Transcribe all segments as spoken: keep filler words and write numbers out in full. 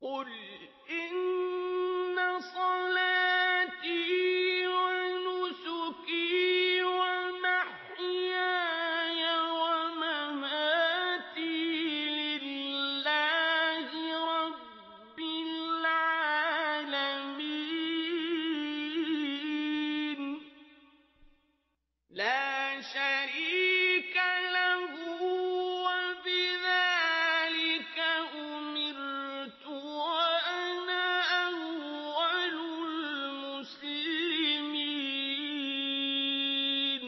قل إن صلاتي ونسكي ومحياي ومماتي لله رب العالمين لا شريك له وبذلك أمرت وأنا أول المسلمين.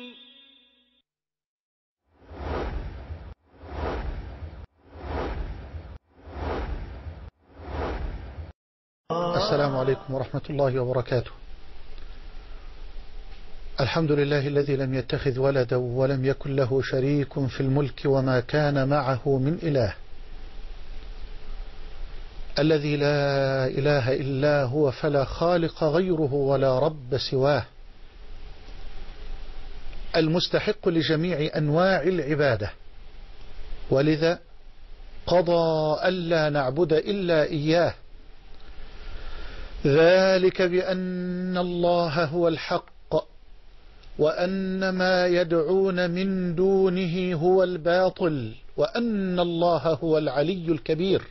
السلام عليكم ورحمة الله وبركاته. الحمد لله الذي لم يتخذ ولدا ولم يكن له شريك في الملك وما كان معه من إله، الذي لا إله إلا هو فلا خالق غيره ولا رب سواه، المستحق لجميع أنواع العبادة، ولذا قضى ألا نعبد إلا إياه، ذلك بأن الله هو الحق وأن ما يدعون من دونه هو الباطل وأن الله هو العلي الكبير.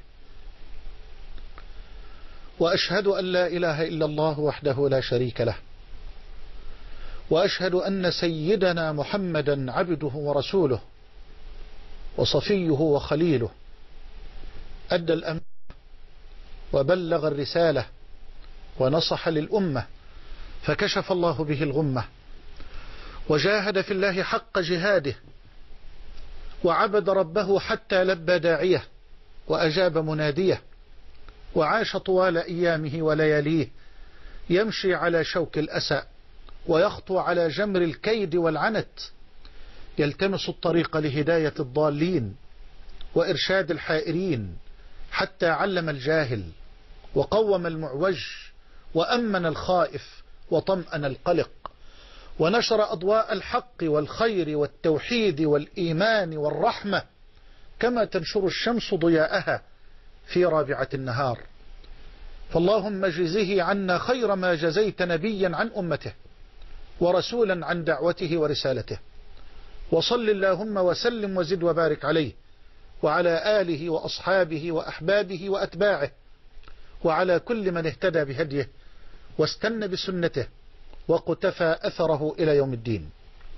وأشهد أن لا إله إلا الله وحده لا شريك له، وأشهد أن سيدنا محمدا عبده ورسوله وصفيه وخليله، أدى الأمانة وبلغ الرسالة ونصح للأمة، فكشف الله به الغمة، وجاهد في الله حق جهاده، وعبد ربه حتى لبى داعيه وأجاب مناديه، وعاش طوال أيامه ولياليه يمشي على شوك الأسى ويخطو على جمر الكيد والعنت، يلتمس الطريق لهداية الضالين وإرشاد الحائرين، حتى علم الجاهل وقوم المعوج وأمن الخائف وطمأن القلق، ونشر أضواء الحق والخير والتوحيد والإيمان والرحمة كما تنشر الشمس ضياءها في رابعة النهار. فاللهم جزه عنا خير ما جزيت نبيا عن أمته ورسولا عن دعوته ورسالته، وصل اللهم وسلم وزد وبارك عليه وعلى آله وأصحابه وأحبابه وأتباعه وعلى كل من اهتدى بهديه واستنى بسنته وقتفى أثره إلى يوم الدين.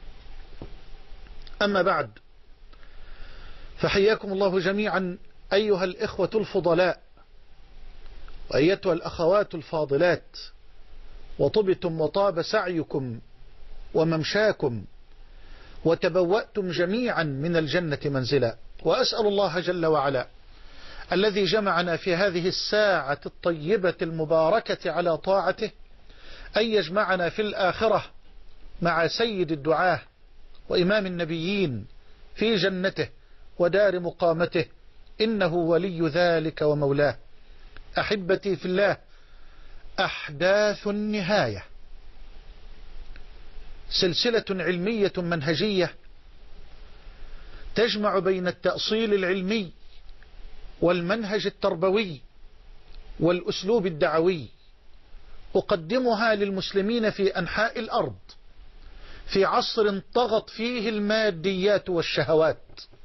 أما بعد، فحياكم الله جميعا أيها الإخوة الفضلاء وأيتها الأخوات الفاضلات، وطبتم وطاب سعيكم وممشاكم وتبوأتم جميعا من الجنة منزلا. وأسأل الله جل وعلا الذي جمعنا في هذه الساعة الطيبة المباركة على طاعته أن يجمعنا في الآخرة مع سيد الدعاة وإمام النبيين في جنته ودار مقامته، إنه ولي ذلك ومولاه. أحبتي في الله، أحداث النهاية سلسلة علمية منهجية تجمع بين التأصيل العلمي والمنهج التربوي والأسلوب الدعوي، أقدمها للمسلمين في أنحاء الأرض في عصر طغت فيه الماديات والشهوات،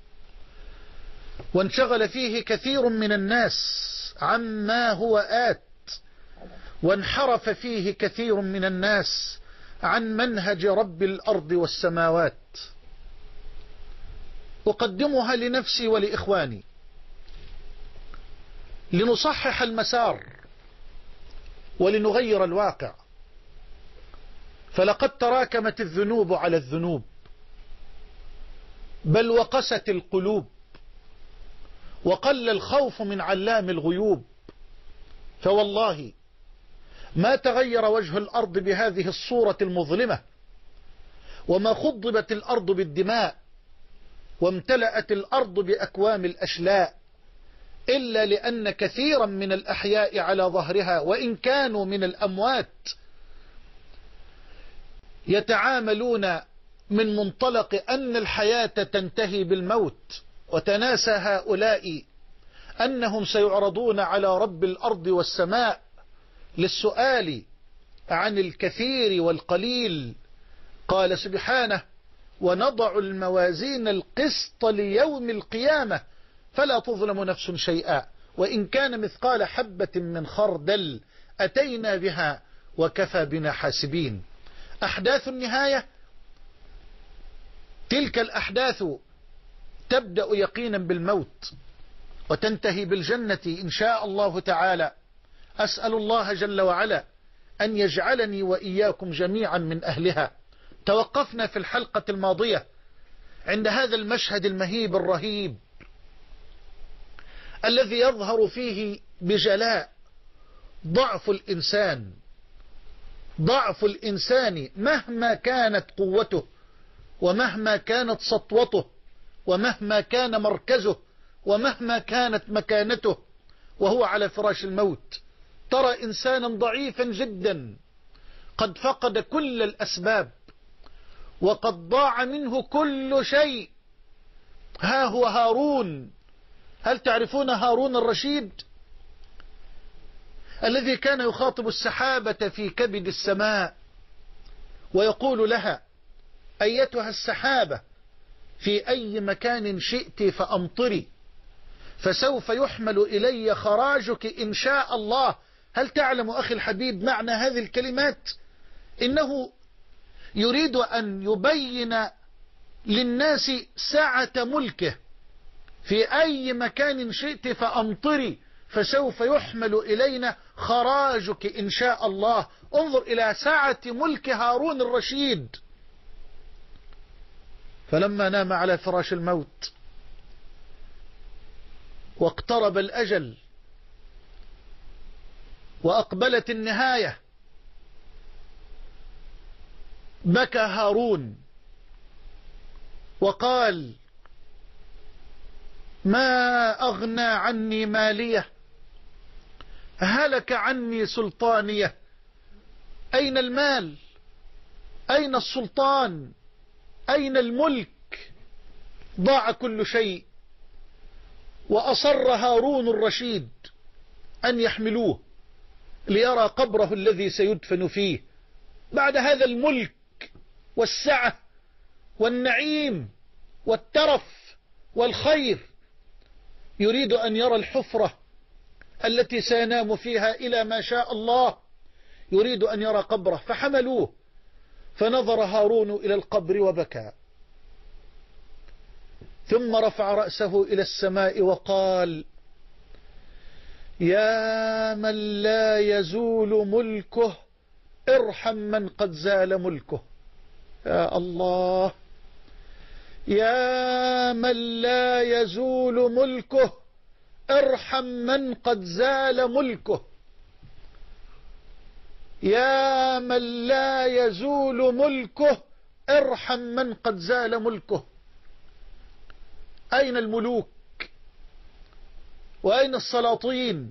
وانشغل فيه كثير من الناس عما هو آت، وانحرف فيه كثير من الناس عن منهج رب الأرض والسماوات. أقدمها لنفسي ولإخواني لنصحح المسار ولنغير الواقع، فلقد تراكمت الذنوب على الذنوب، بل وقست القلوب، وقل الخوف من علام الغيوب. فوالله ما تغير وجه الأرض بهذه الصورة المظلمة، وما خضبت الأرض بالدماء وامتلأت الأرض بأكوام الأشلاء، إلا لأن كثيرا من الأحياء على ظهرها وإن كانوا من الأموات يتعاملون من منطلق أن الحياة تنتهي بالموت، وتناسى هؤلاء أنهم سيعرضون على رب الأرض والسماء للسؤال عن الكثير والقليل. قال سبحانه: ونضع الموازين القسط ليوم القيامة فلا تظلم نفس شيئا وإن كان مثقال حبة من خردل أتينا بها وكفى بنا حاسبين. أحداث النهاية، تلك الأحداث تبدأ يقينا بالموت وتنتهي بالجنة إن شاء الله تعالى. أسأل الله جل وعلا أن يجعلني وإياكم جميعا من أهلها. توقفنا في الحلقة الماضية عند هذا المشهد المهيب الرهيب الذي يظهر فيه بجلاء ضعف الإنسان، ضعف الإنسان مهما كانت قوته ومهما كانت سطوته ومهما كان مركزه ومهما كانت مكانته وهو على فراش الموت. ترى إنسانا ضعيفا جدا قد فقد كل الأسباب وقد ضاع منه كل شيء. ها هو هارون. هل تعرفون هارون الرشيد الذي كان يخاطب السحابة في كبد السماء ويقول لها: أيتها السحابة في أي مكان شئت فأمطري فسوف يحمل إلي خراجك إن شاء الله. هل تعلم أخي الحبيب معنى هذه الكلمات؟ إنه يريد أن يبين للناس سعة ملكه. في أي مكان شئت فأمطري فسوف يحمل إلينا خراجك إن شاء الله. انظر إلى سعة ملك هارون الرشيد. فلما نام على فراش الموت واقترب الأجل وأقبلت النهاية، بكى هارون وقال: ما أغنى عني مالية، هلك عني سلطانية. أين المال؟ أين السلطان؟ أين الملك؟ ضاع كل شيء. وأصر هارون الرشيد أن يحملوه ليرى قبره الذي سيدفن فيه بعد هذا الملك والسعة والنعيم والترف والخير. يريد أن يرى الحفرة التي سينام فيها إلى ما شاء الله. يريد أن يرى قبره فحملوه. فنظر هارون إلى القبر وبكى، ثم رفع رأسه إلى السماء وقال: يا من لا يزول ملكه ارحم من قد زال ملكه. يا الله، يا من لا يزول ملكه ارحم من قد زال ملكه. يا من لا يزول ملكه ارحم من قد زال ملكه. أين الملوك؟ وأين السلاطين؟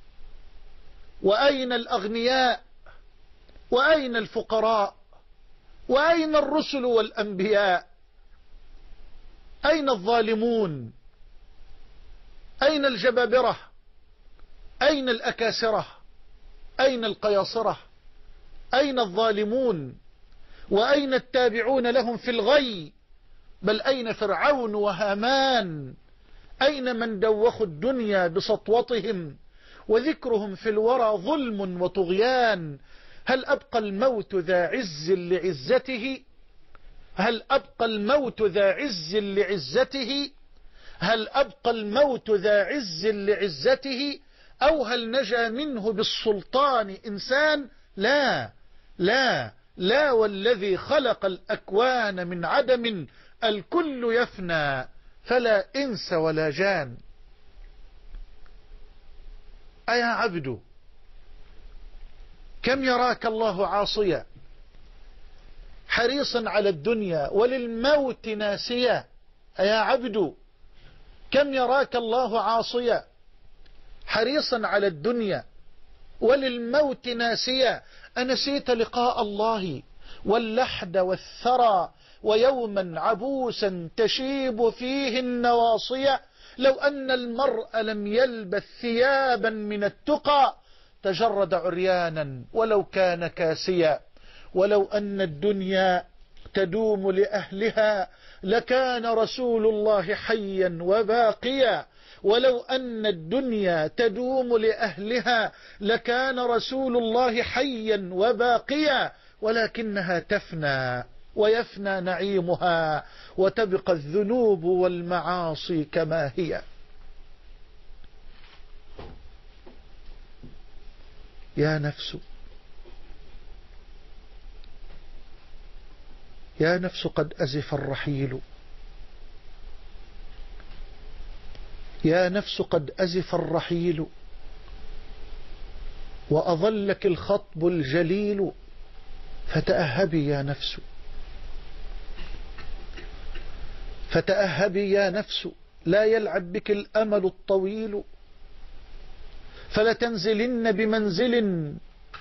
وأين الأغنياء؟ وأين الفقراء؟ وأين الرسل والأنبياء؟ أين الظالمون؟ أين الجبابرة؟ أين الأكاسرة؟ أين القياصرة؟ أين الظالمون؟ وأين التابعون لهم في الغي؟ بل أين فرعون وهامان؟ أين من دوخوا الدنيا بسطوتهم وذكرهم في الورى ظلم وطغيان؟ هل أبقى الموت ذا عز لعزته؟ هل أبقى الموت ذا عز لعزته؟ هل أبقى الموت ذا عز لعزته؟ أو هل نجا منه بالسلطان إنسان؟ لا لا لا، والذي خلق الأكوان من عدم الكل يفنى فلا إنس ولا جان. أيا عبد، كم يراك الله عاصيا حريصا على الدنيا وللموت ناسيا. أيا عبد، كم يراك الله عاصيا حريصا على الدنيا وللموت ناسيا. أنسيت لقاء الله واللحد والثرى ويوما عبوسا تشيب فيه النواصية؟ لو أن المرء لم يلبث ثيابا من التقى تجرد عريانا ولو كان كاسيا. ولو أن الدنيا تدوم لأهلها لكان رسول الله حيا وباقيا. ولو أن الدنيا تدوم لأهلها لكان رسول الله حيا وباقيا، ولكنها تفنى ويفنى نعيمها وتبقى الذنوب والمعاصي كما هي. يا نفس يا نفس قد أزف الرحيل، يا نفس قد أزف الرحيل، وأظلك الخطب الجليل، فتأهبي يا نفس، فتأهبي يا نفس، لا يلعب بك الأمل الطويل، فلتنزلن بمنزل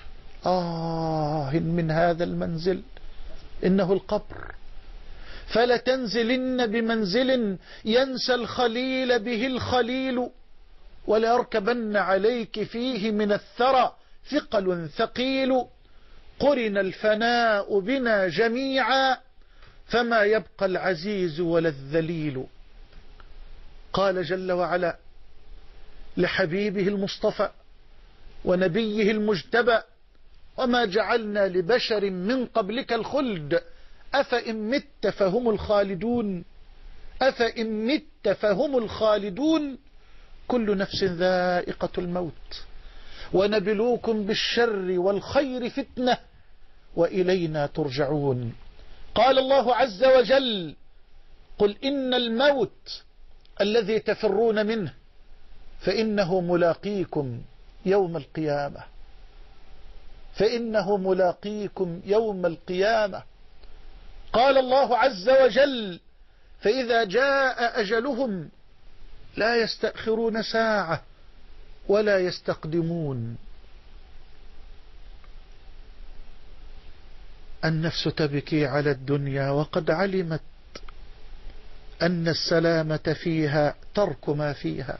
آه من هذا المنزل إنه القبر، فلتنزلن بمنزل ينسى الخليل به الخليل، وليركبن عليك فيه من الثرى ثقل ثقيل، قرن الفناء بنا جميعا فما يبقى العزيز ولا الذليل. قال جل وعلا لحبيبه المصطفى ونبيه المجتبى: وما جعلنا لبشر من قبلك الخلد أفإن مت فهم الخالدون، أفإن مت فهم الخالدون، كل نفس ذائقة الموت، ونبلوكم بالشر والخير فتنة وإلينا ترجعون. قال الله عز وجل: قل إن الموت الذي تفرون منه فإنه ملاقيكم يوم القيامة، فإنه ملاقيكم يوم القيامة. قال الله عز وجل: فإذا جاء أجلهم لا يستأخرون ساعة ولا يستقدمون. النفس تبكي على الدنيا وقد علمت أن السلامة فيها ترك ما فيها.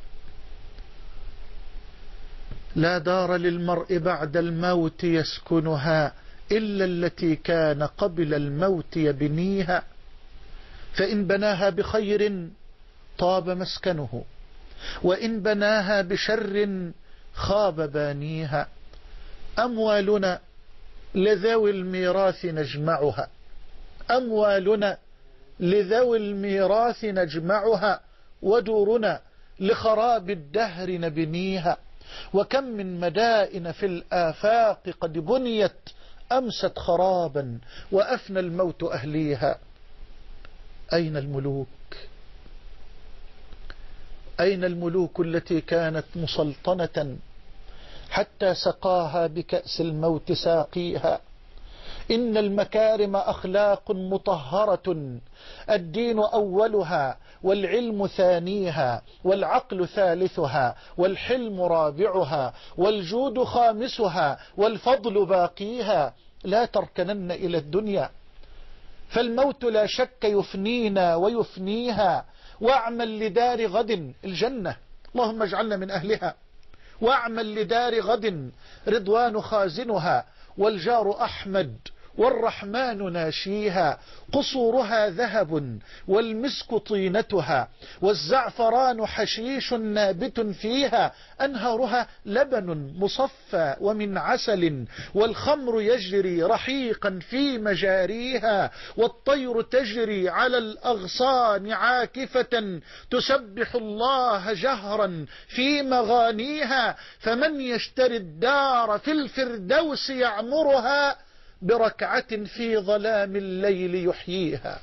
لا دار للمرء بعد الموت يسكنها إلا التي كان قبل الموت يبنيها، فإن بناها بخير طاب مسكنه، وإن بناها بشر خاب بانيها. أموالنا لذوي الميراث نجمعها، أموالنا لذوي الميراث نجمعها، ودورنا لخراب الدهر نبنيها. وكم من مدائن في الآفاق قد بنيت أمست خرابا وأفنى الموت أهليها. أين الملوك؟ أين الملوك التي كانت مسلطنة حتى سقاها بكأس الموت ساقيها؟ إن المكارم أخلاق مطهرة، الدين أولها والعلم ثانيها والعقل ثالثها والحلم رابعها والجود خامسها والفضل باقيها. لا تركنن إلى الدنيا فالموت لا شك يفنينا ويفنيها. واعمل لدار غد الجنة، اللهم اجعلنا من أهلها. واعمل لدار غد رضوان خازنها، والجار أحمد والرحمن ناشيها. قصورها ذهب والمسك طينتها، والزعفران حشيش نابت فيها. أنهارها لبن مصفى ومن عسل، والخمر يجري رحيقا في مجاريها. والطير تجري على الأغصان عاكفة، تسبح الله جهرا في مغانيها. فمن يشتري الدار في الفردوس يعمرها، بركعة في ظلام الليل يحييها.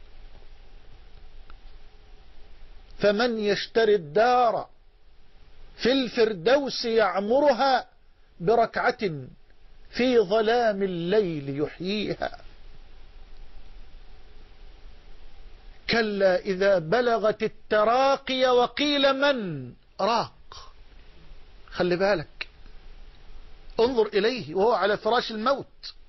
فمن يشتري الدار في الفردوس يعمرها، بركعة في ظلام الليل يحييها. كلا إذا بلغت التراقي وقيل من راق. خلي بالك، انظر إليه وهو على فراش الموت.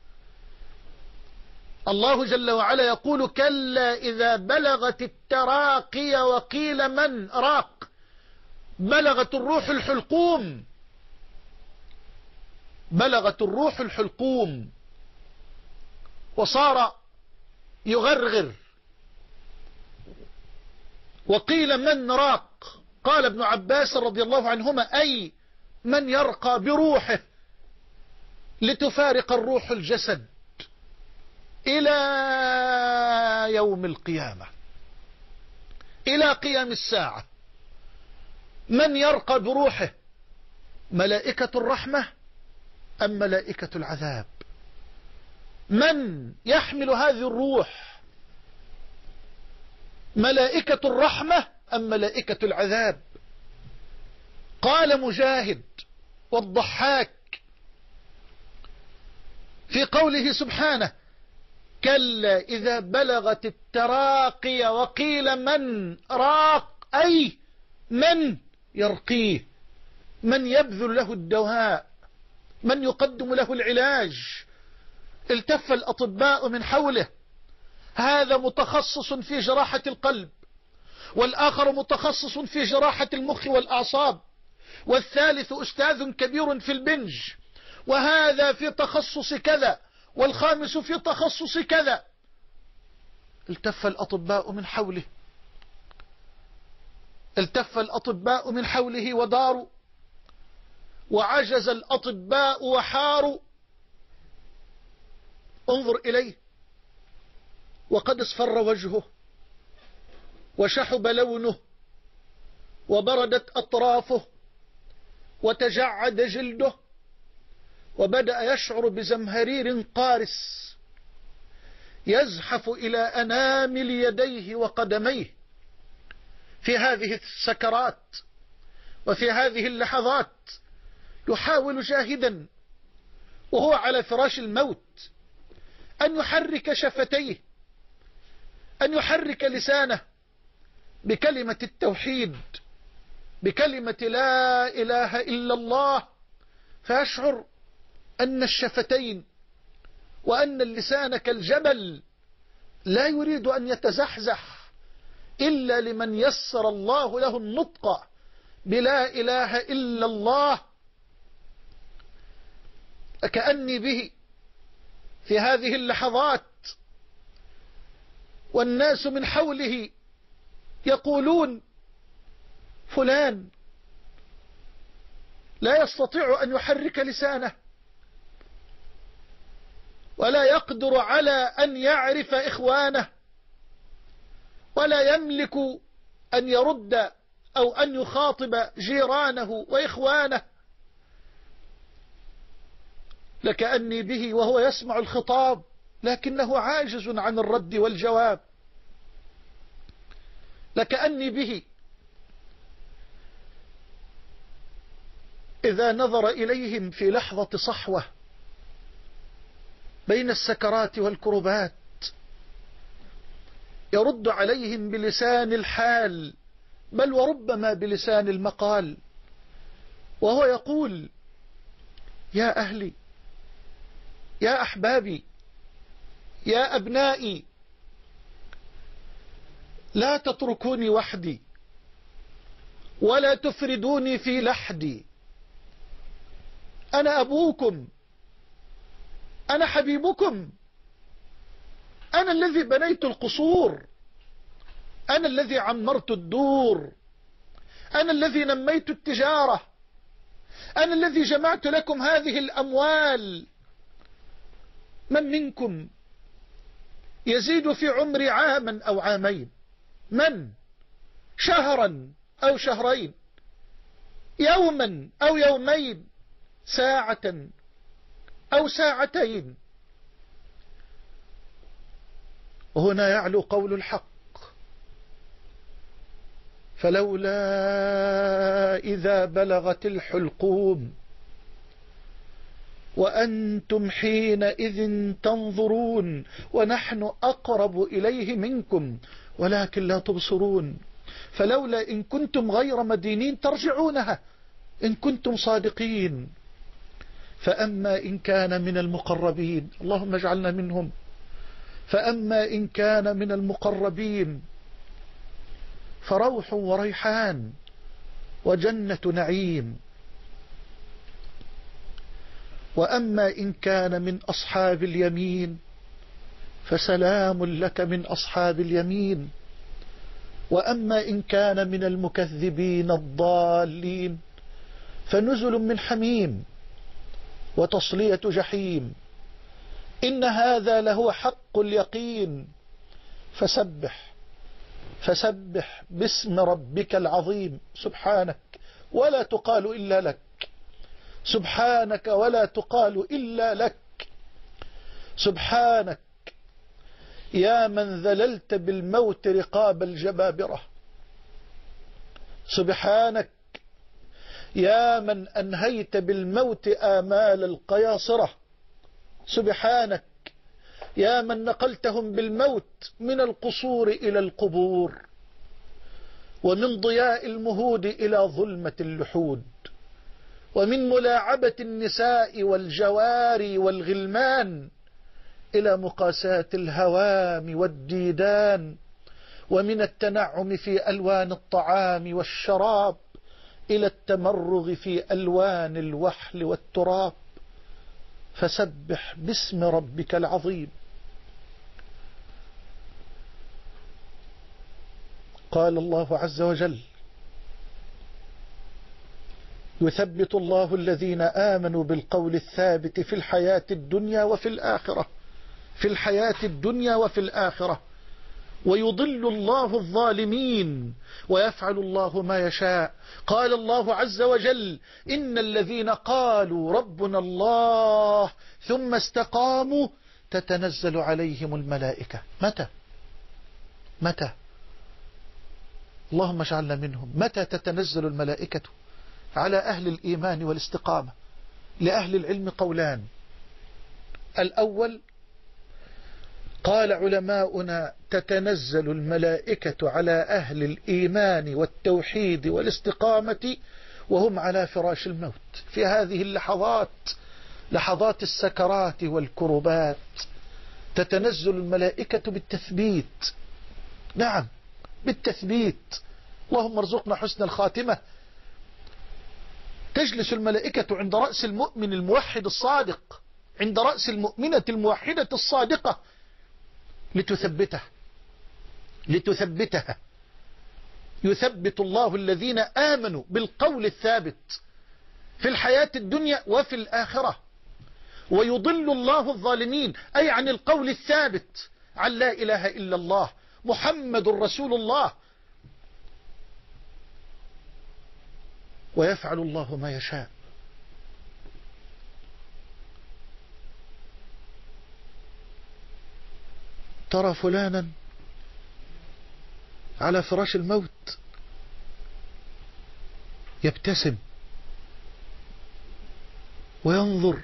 الله جل وعلا يقول: كلا إذا بلغت التراقي وقيل من راق. بلغت الروح الحلقوم، بلغت الروح الحلقوم وصار يغرغر. وقيل من راق؟ قال ابن عباس رضي الله عنهما أي من يرقى بروحه لتفارق الروح الجسد إلى يوم القيامة، إلى قيام الساعة. من يرقى بروحه؟ ملائكة الرحمة أم ملائكة العذاب؟ من يحمل هذه الروح؟ ملائكة الرحمة أم ملائكة العذاب؟ قال مجاهد والضحاك في قوله سبحانه كلا إذا بلغت التراقي وقيل من راق، أي من يرقيه، من يبذل له الدواء، من يقدم له العلاج. التف الأطباء من حوله، هذا متخصص في جراحة القلب، والآخر متخصص في جراحة المخ والأعصاب، والثالث أستاذ كبير في البنج، وهذا في تخصص كذا، والخامس في تخصص كذا. التف الأطباء من حوله، التف الأطباء من حوله وداروا، وعجز الأطباء وحاروا. انظر إليه وقد اصفر وجهه وشحب لونه وبردت أطرافه وتجعد جلده، وبدأ يشعر بزمهرير قارس يزحف إلى أنامل يديه وقدميه في هذه السكرات وفي هذه اللحظات. يحاول جاهدا وهو على فراش الموت أن يحرك شفتيه، أن يحرك لسانه بكلمة التوحيد، بكلمة لا إله إلا الله، فيشعر أن الشفتين وأن اللسان كالجبل لا يريد أن يتزحزح إلا لمن يسر الله له النطق بلا إله إلا الله. كأني به في هذه اللحظات والناس من حوله يقولون فلان لا يستطيع أن يحرك لسانه، ولا يقدر على أن يعرف إخوانه، ولا يملك أن يرد أو أن يخاطب جيرانه وإخوانه. لكأني به وهو يسمع الخطاب لكنه عاجز عن الرد والجواب. لكأني به إذا نظر إليهم في لحظة صحوة بين السكرات والكربات يرد عليهم بلسان الحال، بل وربما بلسان المقال، وهو يقول يا أهلي، يا أحبابي، يا أبنائي، لا تتركوني وحدي ولا تفردوني في لحدي. أنا أبوكم، أنا حبيبكم، أنا الذي بنيت القصور، أنا الذي عمرت الدور، أنا الذي نميت التجارة، أنا الذي جمعت لكم هذه الأموال. من منكم يزيد في عمري عاما أو عامين؟ من؟ شهرا أو شهرين، يوما أو يومين، ساعة أو ساعتين. وهنا يعلو قول الحق فلولا إذا بلغت الحلقوم وأنتم حينئذ تنظرون ونحن أقرب إليه منكم ولكن لا تبصرون. فلولا إن كنتم غير مدينين ترجعونها إن كنتم صادقين. فأما إن كان من المقربين، اللهم اجعلنا منهم، فأما إن كان من المقربين فروح وريحان وجنة نعيم. وأما إن كان من أصحاب اليمين فسلام لك من أصحاب اليمين. وأما إن كان من المكذبين الضالين فنزل من حميم وتصلية جحيم. إن هذا لهو حق اليقين. فسبح فسبح باسم ربك العظيم. سبحانك ولا تقال إلا لك، سبحانك ولا تقال إلا لك. سبحانك يا من ذللت بالموت رقاب الجبابرة. سبحانك يا من أنهيت بالموت آمال القياصرة. سبحانك يا من نقلتهم بالموت من القصور إلى القبور، ومن ضياء المهود إلى ظلمة اللحود، ومن ملاعبة النساء والجواري والغلمان إلى مقاساة الهوام والديدان، ومن التنعم في ألوان الطعام والشراب إلى التمرغ في ألوان الوحل والتراب. فسبح باسم ربك العظيم. قال الله عز وجل: يثبت الله الذين آمنوا بالقول الثابت في الحياة الدنيا وفي الآخرة في الحياة الدنيا وفي الآخرة ويضل الله الظالمين ويفعل الله ما يشاء. قال الله عز وجل: إن الذين قالوا ربنا الله ثم استقاموا تتنزل عليهم الملائكة. متى متى اللهم اجعلنا منهم. متى تتنزل الملائكة على أهل الإيمان والاستقامة؟ لأهل العلم قولان. الأول قال علماؤنا: تتنزل الملائكة على أهل الإيمان والتوحيد والاستقامة وهم على فراش الموت، في هذه اللحظات، لحظات السكرات والكربات، تتنزل الملائكة بالتثبيت. نعم، بالتثبيت. اللهم ارزقنا حسن الخاتمة. تجلس الملائكة عند رأس المؤمن الموحد الصادق، عند رأس المؤمنة الموحدة الصادقة، لتثبته لتثبتها. يثبت الله الذين آمنوا بالقول الثابت في الحياة الدنيا وفي الآخرة، ويضل الله الظالمين، أي عن القول الثابت عن لا إله إلا الله محمد رسول الله. ويفعل الله ما يشاء. ترى فلانا على فراش الموت يبتسم وينظر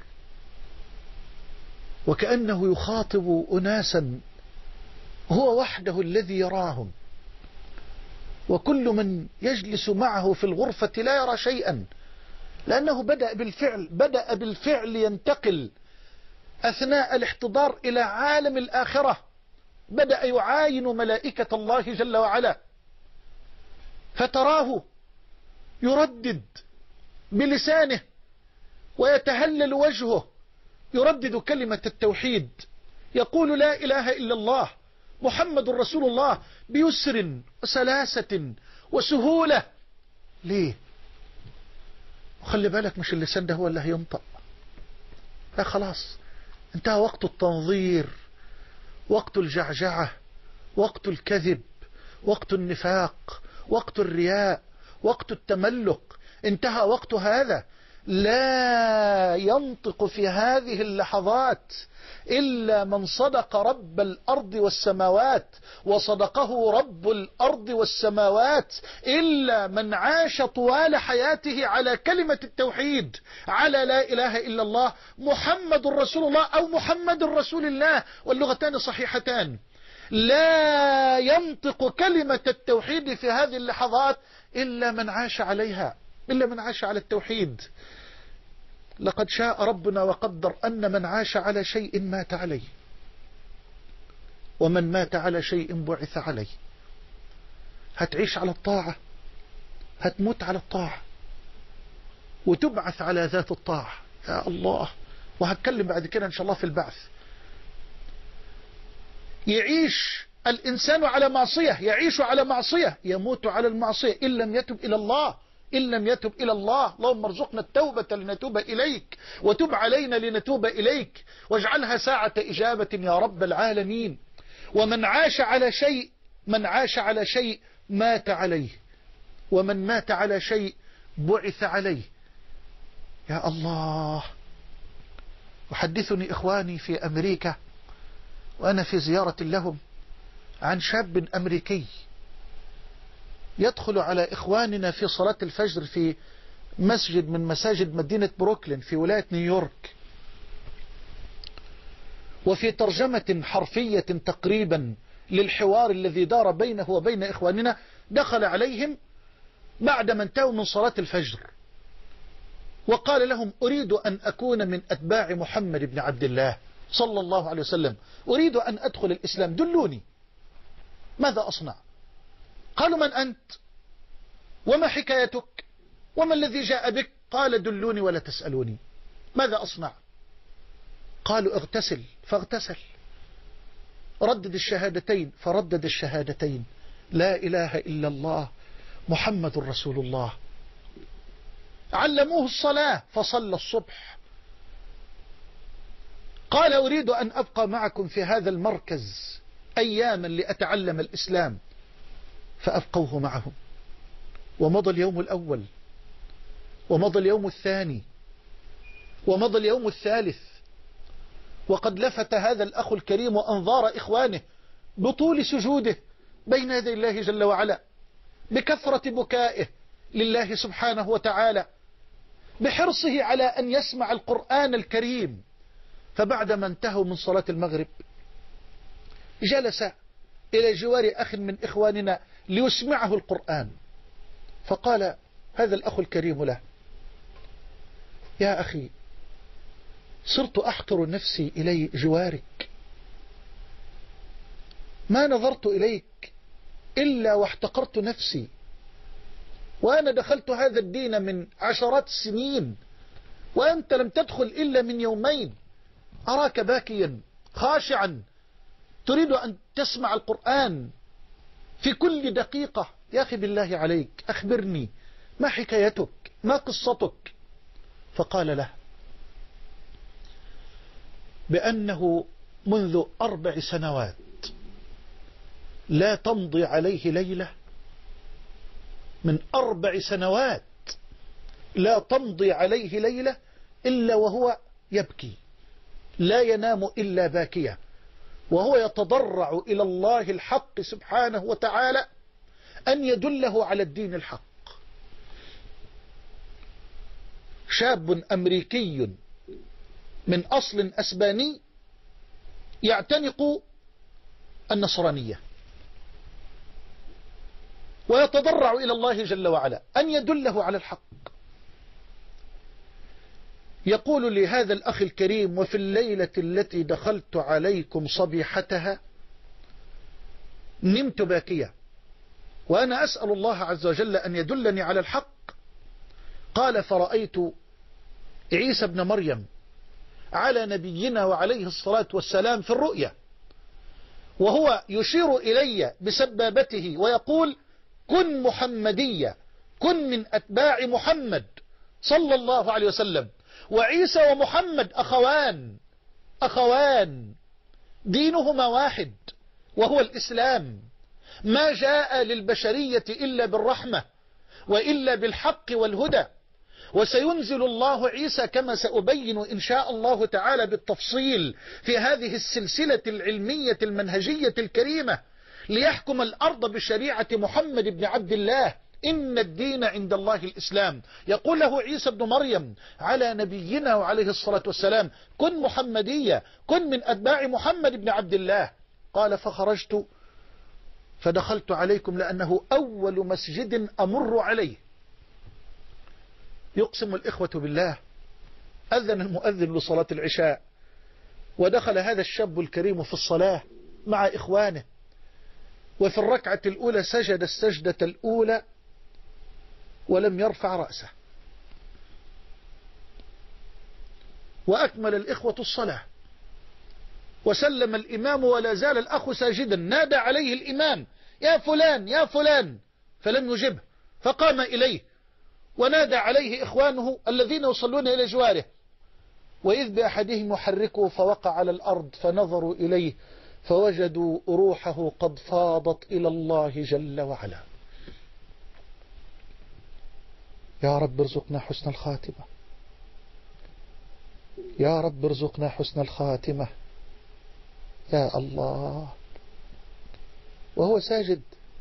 وكأنه يخاطب أناسا هو وحده الذي يراهم، وكل من يجلس معه في الغرفة لا يرى شيئا، لأنه بدأ بالفعل بدأ بالفعل ينتقل أثناء الاحتضار إلى عالم الآخرة. بدأ يعاين ملائكة الله جل وعلا، فتراه يردد بلسانه ويتهلل وجهه، يردد كلمة التوحيد، يقول لا إله إلا الله محمد رسول الله بيسر وسلاسة وسهولة. ليه؟ وخلي بالك مش اللسان ده هو اللي هينطق، لا، خلاص انتهى وقت التنظير، وقت الجعجعة، وقت الكذب، وقت النفاق، وقت الرياء، وقت التملق، انتهى وقت هذا. لا ينطق في هذه اللحظات إلا من صدق رب الأرض والسماوات، وصدقه رب الأرض والسماوات، إلا من عاش طوال حياته على كلمة التوحيد، على لا إله إلا الله محمد رسول الله أو محمد رسول الله، واللغتان صحيحتان. لا ينطق كلمة التوحيد في هذه اللحظات إلا من عاش عليها، إلا من عاش على التوحيد. لقد شاء ربنا وقدر أن من عاش على شيء مات عليه، ومن مات على شيء بعث عليه. هتعيش على الطاعة هتموت على الطاعة وتبعث على ذات الطاعة. يا الله. وهتكلم بعد كده إن شاء الله في البعث. يعيش الإنسان على معصية، يعيش على معصية، يموت على المعصية إن لم يتب إلى الله، إن لم يتب إلى الله. اللهم ارزقنا التوبة لنتوب إليك، وتب علينا لنتوب إليك، واجعلها ساعة إجابة يا رب العالمين. ومن عاش على شيء، من عاش على شيء مات عليه، ومن مات على شيء بعث عليه. يا الله. وحدثني إخواني في أمريكا وأنا في زيارة لهم عن شاب أمريكي يدخل على إخواننا في صلاة الفجر في مسجد من مساجد مدينة بروكلين في ولاية نيويورك، وفي ترجمة حرفية تقريبا للحوار الذي دار بينه وبين إخواننا، دخل عليهم بعدما انتهوا من صلاة الفجر وقال لهم: أريد أن أكون من أتباع محمد بن عبد الله صلى الله عليه وسلم، أريد أن أدخل الإسلام، دلوني ماذا أصنع؟ قالوا: من أنت؟ وما حكايتك؟ وما الذي جاء بك؟ قال: دلوني ولا تسألوني، ماذا أصنع؟ قالوا: اغتسل، فاغتسل. ردد الشهادتين، فردد الشهادتين، لا إله إلا الله محمد رسول الله. علموه الصلاة فصلى الصبح. قال: أريد أن أبقى معكم في هذا المركز أياما لأتعلم الإسلام، فأبقوه معهم. ومضى اليوم الأول، ومضى اليوم الثاني، ومضى اليوم الثالث، وقد لفت هذا الأخ الكريم وأنظار إخوانه بطول سجوده بين يدي الله جل وعلا، بكثرة بكائه لله سبحانه وتعالى، بحرصه على أن يسمع القرآن الكريم. فبعدما انتهوا من صلاة المغرب جلس إلى جوار أخ من إخواننا ليسمعه القرآن، فقال هذا الأخ الكريم له: يا أخي، صرت أحقر نفسي إلي جوارك، ما نظرت إليك إلا واحتقرت نفسي، وأنا دخلت هذا الدين من عشرات السنين، وأنت لم تدخل إلا من يومين. أراك باكيا خاشعا تريد أن تسمع القرآن في كل دقيقة. يا أخي بالله عليك أخبرني، ما حكايتك؟ ما قصتك؟ فقال له بأنه منذ أربع سنوات لا تمضي عليه ليلة، من أربع سنوات لا تمضي عليه ليلة إلا وهو يبكي، لا ينام إلا باكيا، وهو يتضرع إلى الله الحق سبحانه وتعالى أن يدله على الدين الحق. شاب أمريكي من أصل أسباني يعتنق النصرانية ويتضرع إلى الله جل وعلا أن يدله على الحق. يقول لهذا الأخ الكريم: وفي الليلة التي دخلت عليكم صبيحتها نمت باكيا وأنا أسأل الله عز وجل أن يدلني على الحق. قال: فرأيت عيسى ابن مريم على نبينا وعليه الصلاة والسلام في الرؤيا، وهو يشير إلي بسبابته ويقول: كن محمدية، كن من أتباع محمد صلى الله عليه وسلم. وعيسى ومحمد أخوان، أخوان دينهما واحد وهو الإسلام، ما جاء للبشرية إلا بالرحمة وإلا بالحق والهدى. وسينزل الله عيسى كما سأبين إن شاء الله تعالى بالتفصيل في هذه السلسلة العلمية المنهجية الكريمة ليحكم الأرض بشريعة محمد بن عبد الله. إن الدين عند الله الإسلام. يقول له عيسى بن مريم على نبينا وعليه الصلاة والسلام: كن محمدية، كن من أتباع محمد بن عبد الله. قال: فخرجت فدخلت عليكم لأنه أول مسجد أمر عليه. يقسم الإخوة بالله، أذن المؤذن لصلاة العشاء ودخل هذا الشاب الكريم في الصلاة مع إخوانه، وفي الركعة الأولى سجد السجدة الأولى ولم يرفع رأسه. وأكمل الإخوة الصلاة وسلم الإمام ولا زال الأخ ساجدا. نادى عليه الإمام: يا فلان يا فلان، فلم يجبه، فقام إليه ونادى عليه إخوانه الذين يصلون إلى جواره، وإذ بأحدهم يحركه فوقع على الأرض، فنظروا إليه فوجدوا روحه قد فاضت إلى الله جل وعلا. يا رب ارزقنا حسن الخاتمة، يا رب ارزقنا حسن الخاتمة يا الله. وهو ساجد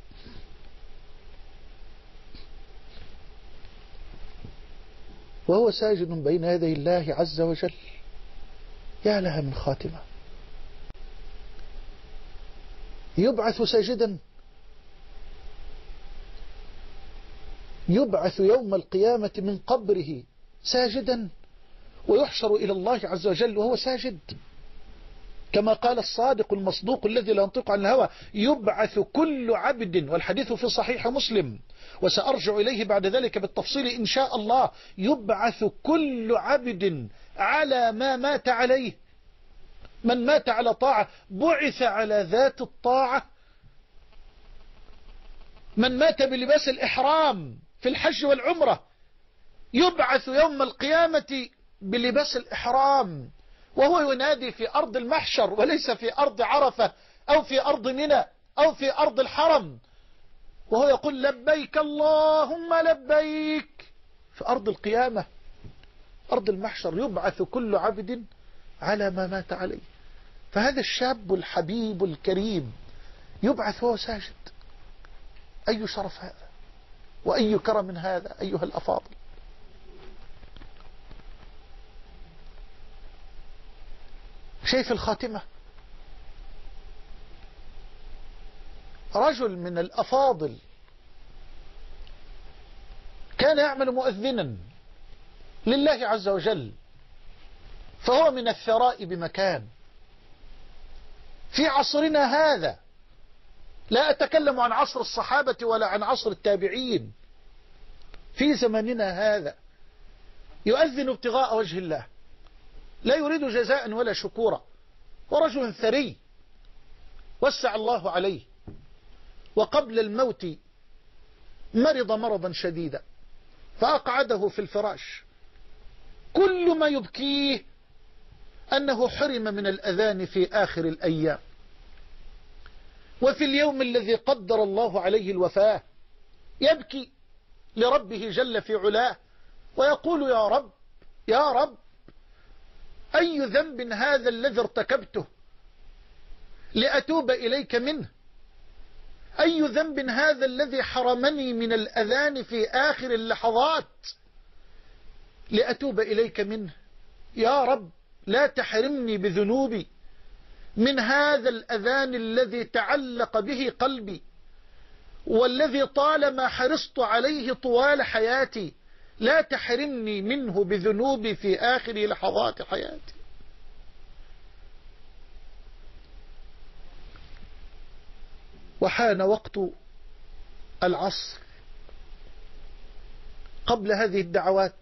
وهو ساجد بين يدي الله عز وجل، يا لها من خاتمة. يبعث ساجدا، يبعث يوم القيامة من قبره ساجدا، ويحشر إلى الله عز وجل وهو ساجد، كما قال الصادق المصدوق الذي لا ينطق عن الهوى: يبعث كل عبد، والحديث في صحيح مسلم وسأرجع إليه بعد ذلك بالتفصيل إن شاء الله، يبعث كل عبد على ما مات عليه. من مات على طاعة بعث على ذات الطاعة. من مات بلباس الإحرام في الحج والعمرة يبعث يوم القيامة بلباس الإحرام، وهو ينادي في أرض المحشر وليس في أرض عرفة أو في أرض منى أو في أرض الحرم، وهو يقول: لبيك اللهم لبيك، في أرض القيامة، أرض المحشر. يبعث كل عبد على ما مات عليه. فهذا الشاب الحبيب الكريم يبعث وهو ساجد. أي شرف هذا وأي كرم هذا أيها الأفاضل. شيء في الخاتمة. رجل من الأفاضل كان يعمل مؤذنا لله عز وجل، فهو من الثراء بمكان. في عصرنا هذا، لا أتكلم عن عصر الصحابة ولا عن عصر التابعين، في زماننا هذا يؤذن ابتغاء وجه الله، لا يريد جزاء ولا شكورا، ورجل ثري وسع الله عليه، وقبل الموت مرض مرضا شديدا فأقعده في الفراش. كل ما يبكيه أنه حرم من الأذان في آخر الأيام، وفي اليوم الذي قدر الله عليه الوفاة يبكي لربه جل في علاه ويقول: يا رب يا رب، أي ذنب هذا الذي ارتكبته لأتوب إليك منه؟ أي ذنب هذا الذي حرمني من الأذان في آخر اللحظات لأتوب إليك منه؟ يا رب لا تحرمني بذنوبي من هذا الأذان الذي تعلق به قلبي، والذي طالما حرصت عليه طوال حياتي، لا تحرمني منه بذنوبي في آخر لحظات حياتي. وحان وقت العصر قبل هذه الدعوات،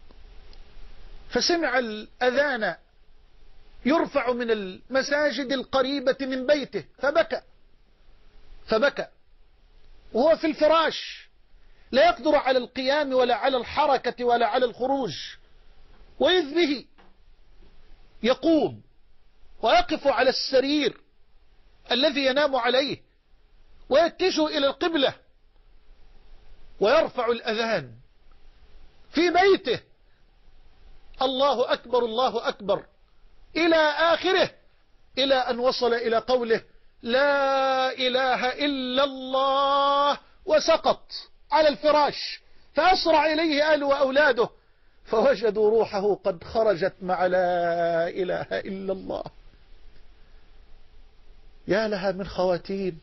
فسمع الأذان يرفع من المساجد القريبة من بيته، فبكى فبكى وهو في الفراش، لا يقدر على القيام ولا على الحركة ولا على الخروج، وإذ به يقوم ويقف على السرير الذي ينام عليه ويتجه إلى القبلة ويرفع الأذان في بيته: الله أكبر الله أكبر، إلى آخره، إلى أن وصل إلى قوله: لا إله إلا الله، وسقط على الفراش، فأسرع إليه آله وأولاده فوجدوا روحه قد خرجت مع لا إله إلا الله. يا لها من خواتيم،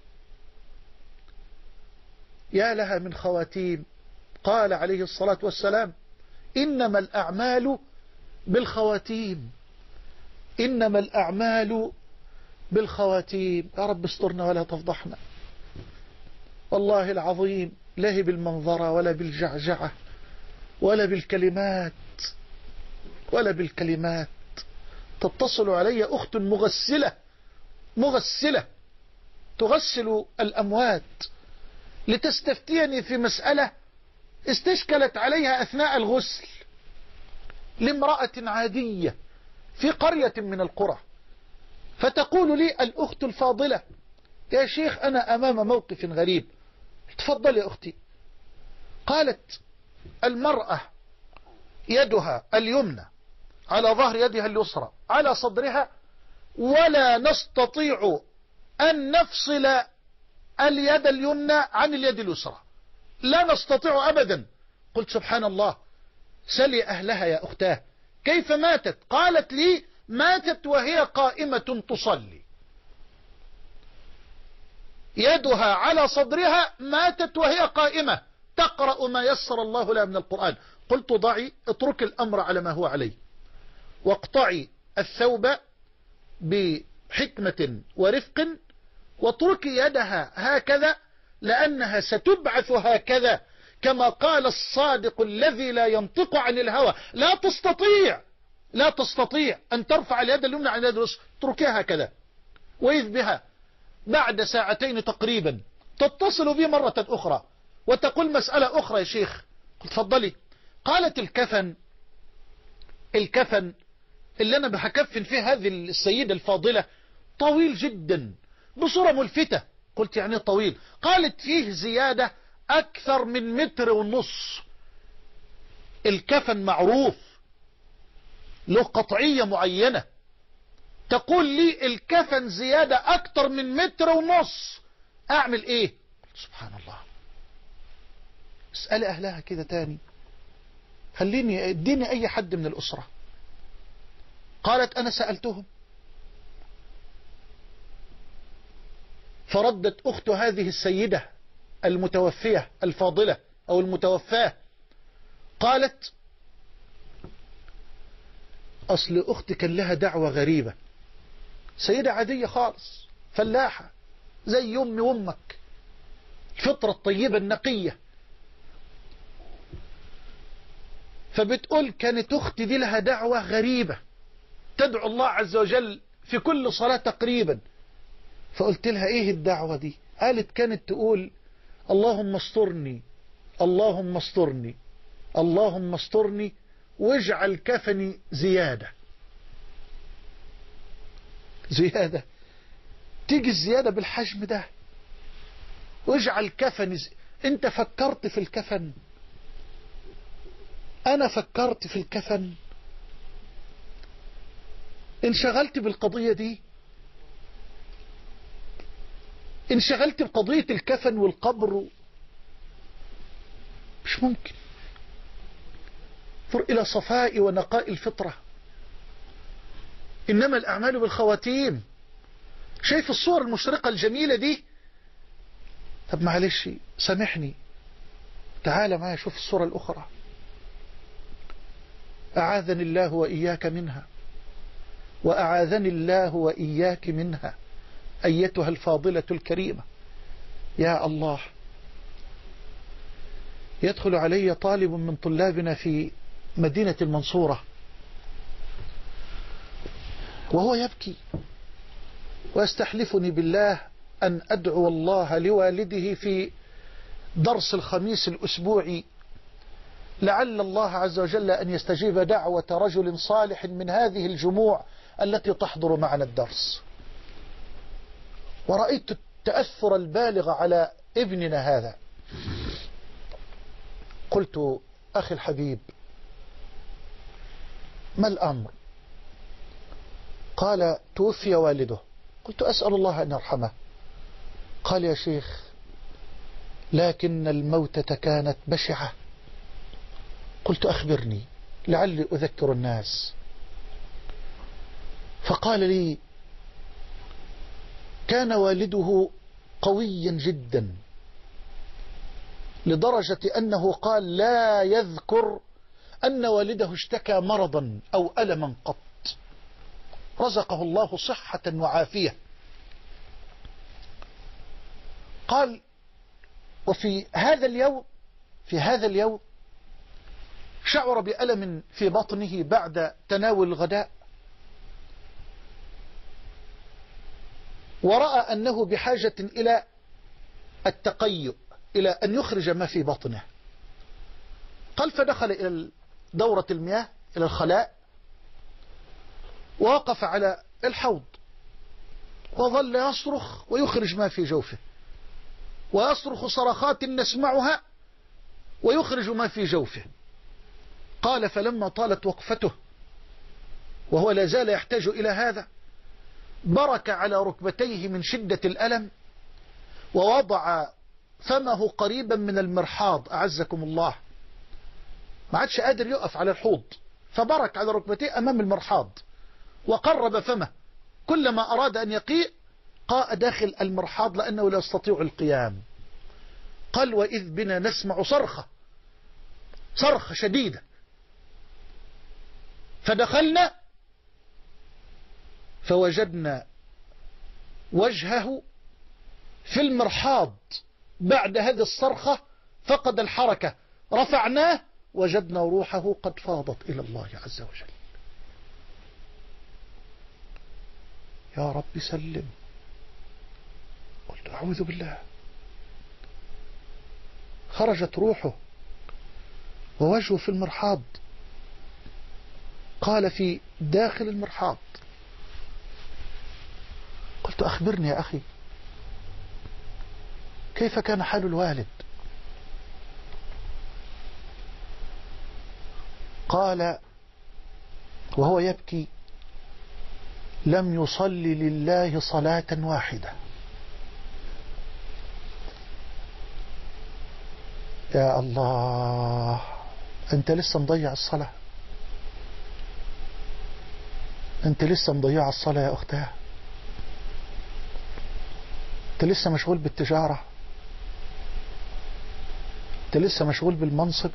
يا لها من خواتيم. قال عليه الصلاة والسلام: إنما الأعمال بالخواتيم، إنما الأعمال بالخواتيم. يا رب استرنا ولا تفضحنا. والله العظيم لا بالمنظرة ولا بالجعجعة ولا بالكلمات ولا بالكلمات. تتصل علي أخت مغسلة مغسلة تغسل الأموات لتستفتيني في مسألة استشكلت عليها أثناء الغسل لامرأة عادية في قرية من القرى، فتقول لي الأخت الفاضلة: يا شيخ أنا أمام موقف غريب. تفضل يا أختي. قالت: المرأة يدها اليمنى على ظهر يدها اليسرى على صدرها، ولا نستطيع أن نفصل اليد اليمنى عن اليد اليسرى، لا نستطيع أبدا. قلت: سبحان الله، سلي أهلها يا أختاه، كيف ماتت؟ قالت لي: ماتت وهي قائمة تصلي، يدها على صدرها، ماتت وهي قائمة تقرأ ما يسر الله لها من القرآن. قلت: ضعي، اترك الأمر على ما هو عليه، واقطعي الثوب بحكمة ورفق، واتركي يدها هكذا، لأنها ستبعث هكذا كما قال الصادق الذي لا ينطق عن الهوى: لا تستطيع لا تستطيع أن ترفع اليد اليمنى عن اليد اليسرى، اتركيها هكذا. وإذ بها بعد ساعتين تقريبا تتصل بي مرة أخرى وتقول: مسألة أخرى يا شيخ. قلت: تفضلي. قالت: الكفن الكفن اللي أنا بحكفن فيه هذه السيدة الفاضلة طويل جدا بصورة ملفتة. قلت: يعني طويل؟ قالت: فيه زيادة أكثر من متر ونص. الكفن معروف له قطعية معينة، تقول لي الكفن زيادة أكثر من متر ونص، أعمل إيه؟ قلت: سبحان الله، اسأل أهلها كده تاني، خليني اديني أي حد من الأسرة. قالت: أنا سألتهم. فردت أخت هذه السيدة المتوفية الفاضلة أو المتوفاة، قالت: أصل أختي كان لها دعوة غريبة، سيدة عادية خالص، فلاحة زي أمي وأمك، الفطرة الطيبة النقية. فبتقول: كانت أختي دي لها دعوة غريبة، تدعو الله عز وجل في كل صلاة تقريبا. فقلت لها: إيه الدعوة دي؟ قالت: كانت تقول: اللهم استرني اللهم استرني اللهم استرني واجعل كفني زيادة. زيادة؟ تيجي الزيادة بالحجم ده؟ واجعل كفني زي... انت فكرت في الكفن؟ انا فكرت في الكفن؟ انشغلت بالقضية دي؟ انشغلت بقضية الكفن والقبر؟ مش ممكن. انظر إلى صفاء ونقاء الفطرة، إنما الأعمال بالخواتيم. شايف الصور المشرقة الجميلة دي؟ طب معلش سامحني، تعال معي شوف الصورة الأخرى. أعاذني الله وإياك منها، وأعاذني الله وإياك منها، أيتها الفاضلة الكريمة. يا الله، يدخل علي طالب من طلابنا في مدينة المنصورة وهو يبكي ويستحلفني بالله أن أدعو الله لوالده في درس الخميس الأسبوعي، لعل الله عز وجل أن يستجيب دعوة رجل صالح من هذه الجموع التي تحضر معنا الدرس. ورأيت التأثر البالغ على ابننا هذا. قلت: أخي الحبيب، ما الأمر؟ قال: توفي والده. قلت: أسأل الله أن يرحمه. قال: يا شيخ، لكن الموتة كانت بشعة. قلت: أخبرني لعلي أذكر الناس. فقال لي: كان والده قويا جدا لدرجة أنه قال لا يذكر أن والده اشتكى مرضا أو ألما قط، رزقه الله صحة وعافية. قال: وفي هذا اليوم في هذا اليوم شعر بألم في بطنه بعد تناول الغداء، ورأى أنه بحاجة إلى التقيؤ، إلى أن يخرج ما في بطنه. قال فدخل إلى دورة المياه، إلى الخلاء، ووقف على الحوض وظل يصرخ ويخرج ما في جوفه، ويصرخ صرخات نسمعها ويخرج ما في جوفه. قال فلما طالت وقفته وهو لا زال يحتاج إلى هذا، برك على ركبتيه من شدة الألم، ووضع فمه قريبا من المرحاض، أعزكم الله، ما عادش قادر يقف على الحوض، فبرك على ركبتيه أمام المرحاض وقرب فمه، كلما أراد أن يقيء قاء داخل المرحاض لأنه لا يستطيع القيام. قال وإذ بنا نسمع صرخة صرخة شديدة، فدخلنا فوجدنا وجهه في المرحاض بعد هذه الصرخة فقد الحركة، رفعناه وجدنا روحه قد فاضت إلى الله عز وجل. يا رب سلم. قلت أعوذ بالله. خرجت روحه ووجهه في المرحاض. قال في داخل المرحاض. قلت أخبرني يا أخي، كيف كان حال الوالد؟ قال وهو يبكي لم يصلي لله صلاة واحدة. يا الله، أنت لسه مضيع الصلاة، أنت لسه مضيع الصلاة يا أختاه، أنت لسه مشغول بالتجارة، أنت لسه مشغول بالمنصب،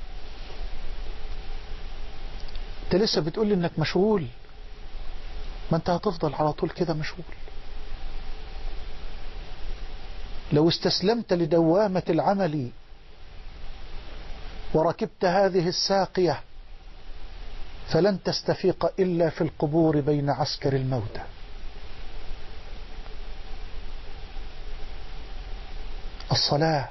أنت لسه بتقول لي إنك مشغول، ما أنت هتفضل على طول كده مشغول. لو استسلمت لدوامة العمل وركبت هذه الساقية فلن تستفيق إلا في القبور بين عسكر الموتى. الصلاة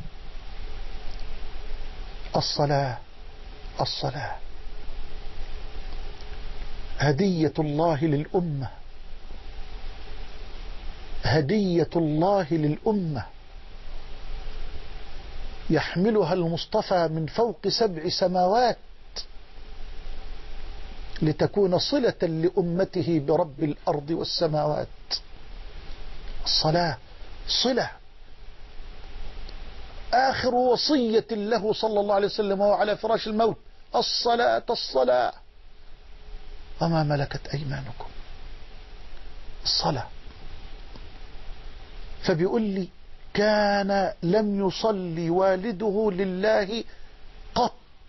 الصلاة الصلاة هدية الله للأمة، هدية الله للأمة، يحملها المصطفى من فوق سبع سماوات لتكون صلة لأمته برب الأرض والسماوات. الصلاة صلة. آخر وصية له صلى الله عليه وسلم وهو على فراش الموت: الصلاة الصلاة وما ملكت أيمانكم. الصلاة. فبيقول لي كان لم يصلي والده لله قط.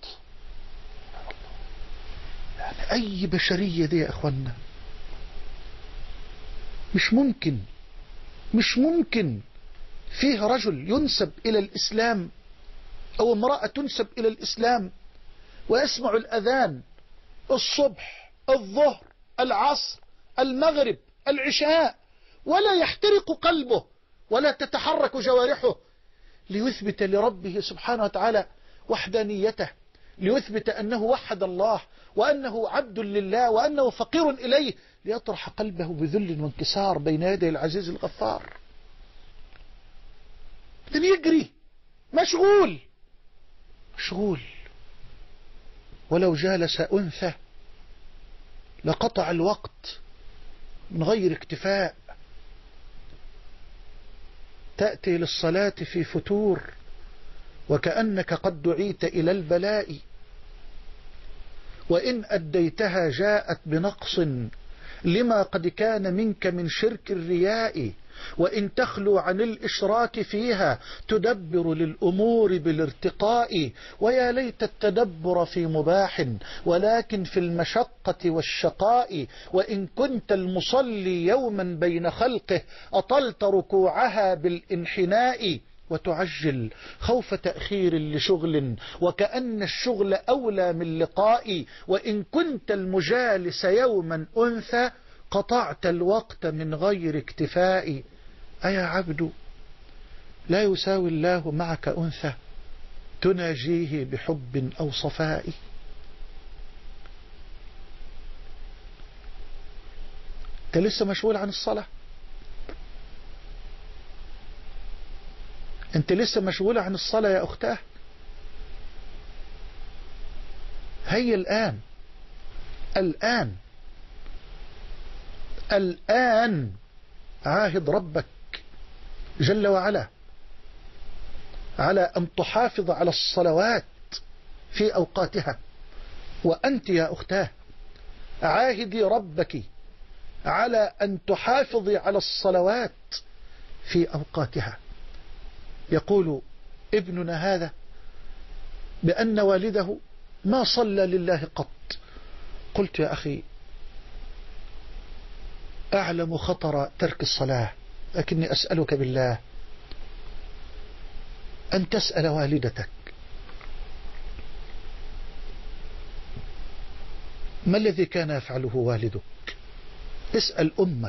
يعني أي بشرية دي يا أخوانا، مش ممكن مش ممكن فيه رجل ينسب إلى الإسلام أو امرأة تنسب إلى الإسلام ويسمع الأذان الصبح الظهر العصر المغرب العشاء ولا يحترق قلبه ولا تتحرك جوارحه ليثبت لربه سبحانه وتعالى وحدانيته، ليثبت أنه وحد الله وأنه عبد لله وأنه فقير إليه، ليطرح قلبه بذل وانكسار بين يدي العزيز الغفار. لن يجري مشغول مشغول ولو جالس أنثى لقطع الوقت من غير اكتفاء. تأتي للصلاة في فتور وكأنك قد دعيت إلى البلاء، وإن أديتها جاءت بنقص لما قد كان منك من شرك الرياء، وإن تخلو عن الإشراك فيها تدبر للأمور بالارتقاء. ويا ليت التدبر في مباح ولكن في المشقة والشقاء، وإن كنت المصلي يوما بين خلقه أطلت ركوعها بالانحناء، وتعجل خوف تأخير لشغل، وكأن الشغل أولى من لقائي، وإن كنت المجالس يوما أنثى قطعت الوقت من غير اكتفاء. أيا عبد لا يساوي الله معك أنثى تناجيه بحب أو صفاء. أنت لسه مشغول عن الصلاة، أنت لسه مشغولة عن الصلاة يا أختاه. هيا الآن الآن الآن عاهد ربك جل وعلا على أن تحافظ على الصلوات في أوقاتها. وأنت يا أختاه عاهدي ربك على أن تحافظي على الصلوات في أوقاتها. يقول ابننا هذا بأن والده ما صلى لله قط. قلت يا أخي أعلم خطر ترك الصلاة، لكني أسألك بالله أن تسأل والدتك ما الذي كان يفعله والدك. اسأل أمك.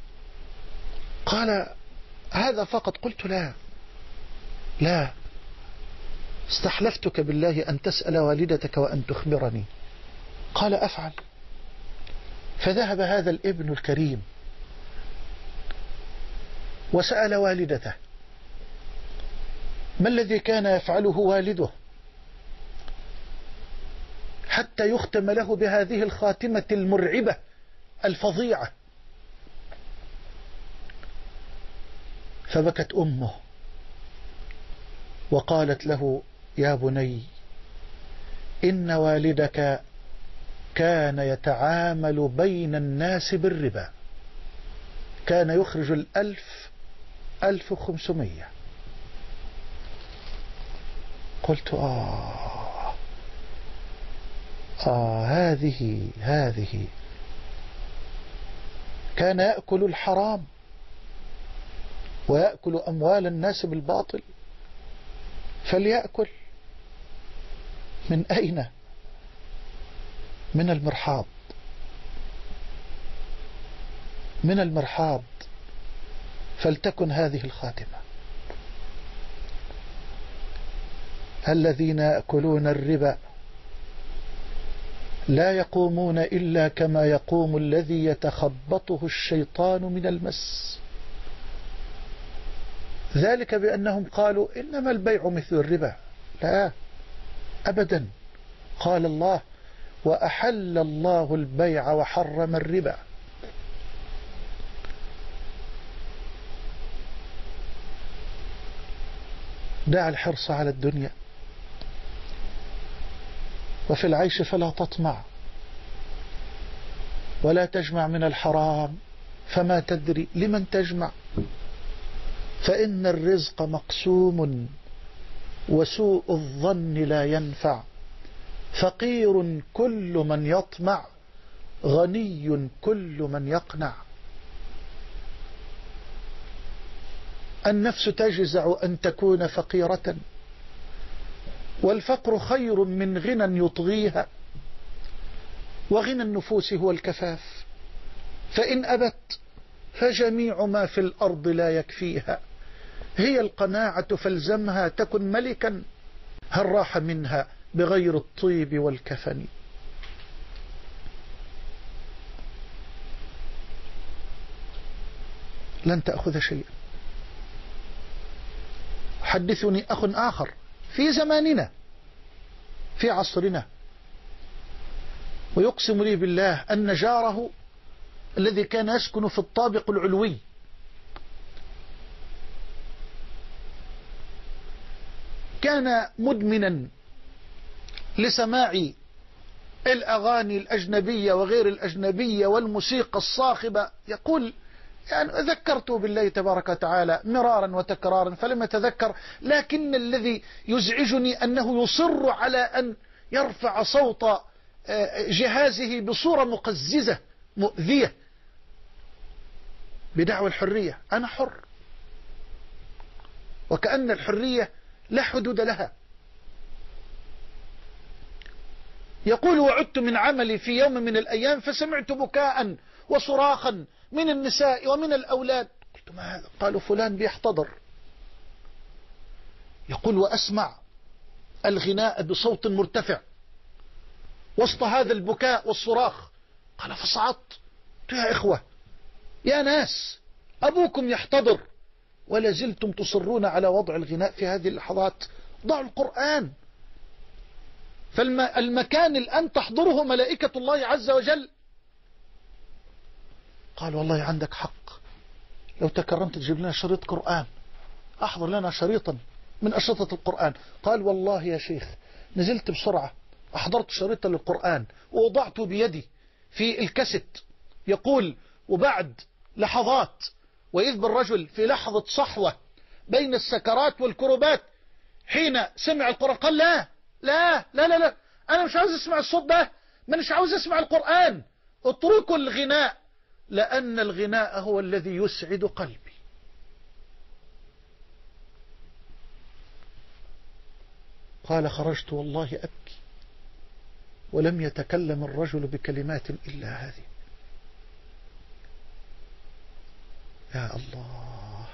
قال هذا فقط. قلت لا لا استحلفتك بالله أن تسأل والدتك وأن تخبرني. قال أفعل. فذهب هذا الابن الكريم وسأل والدته ما الذي كان يفعله والده حتى يختم له بهذه الخاتمة المرعبة الفظيعة. فبكت أمه وقالت له يا بني إن والدك كان يتعامل بين الناس بالربا، كان يخرج الألف ألف وخمسمية. قلت آه آه هذه هذه كان يأكل الحرام ويأكل أموال الناس بالباطل، فليأكل من أين؟ من المرحاض، من المرحاض. فلتكن هذه الخاتمة. الذين يأكلون الربا لا يقومون إلا كما يقوم الذي يتخبطه الشيطان من المس، ذلك بأنهم قالوا إنما البيع مثل الربا. لا أبدا، قال الله وأحل الله البيع وحرم الربا. دع الحرص على الدنيا، وفي العيش فلا تطمع، ولا تجمع من الحرام فما تدري لمن تجمع، فإن الرزق مقسوم وسوء الظن لا ينفع، فقير كل من يطمع غني كل من يقنع. النفس تجزع أن تكون فقيرة، والفقر خير من غنى يطغيها، وغنى النفوس هو الكفاف، فإن أبت فجميع ما في الأرض لا يكفيها، هي القناعة فالزمها تكن ملكا، هل راح منها بغير الطيب والكفن. لن تأخذ شيئا. حدثني أخ آخر في زماننا في عصرنا ويقسم لي بالله أن جاره الذي كان يسكن في الطابق العلوي كان مدمنا لسماع الأغاني الأجنبية وغير الأجنبية والموسيقى الصاخبة. يقول يعني ذكرت بالله تبارك وتعالى مرارا وتكرارا فلم أتذكر، لكن الذي يزعجني أنه يصر على أن يرفع صوت جهازه بصورة مقززة مؤذية بدعوى الحرية. أنا حر، وكأن الحرية لا حدود لها. يقول وعدت من عملي في يوم من الأيام فسمعت بكاء وصراخا من النساء ومن الأولاد. قلت ما هذا؟ قالوا فلان بيحتضر. يقول وأسمع الغناء بصوت مرتفع وسط هذا البكاء والصراخ. قال فصعدت يا إخوة يا ناس أبوكم يحتضر ولا زلتم تصرون على وضع الغناء في هذه اللحظات. ضعوا القرآن. فالمكان الآن تحضره ملائكة الله عز وجل. قال والله عندك حق، لو تكرمت تجيب لنا شريط قرآن، أحضر لنا شريطا من أشرطة القرآن. قال والله يا شيخ نزلت بسرعة أحضرت شريطا للقرآن ووضعته بيدي في الكاسيت. يقول وبعد لحظات وإذ بالرجل في لحظة صحوة بين السكرات والكربات حين سمع القرآن قال لا لا لا لا, لا. أنا مش عاوز أسمع الصوت ده، مش عاوز أسمع القرآن، اتركوا الغناء لأن الغناء هو الذي يسعد قلبي. قال خرجت والله أبكي ولم يتكلم الرجل بكلمات إلا هذه. يا الله،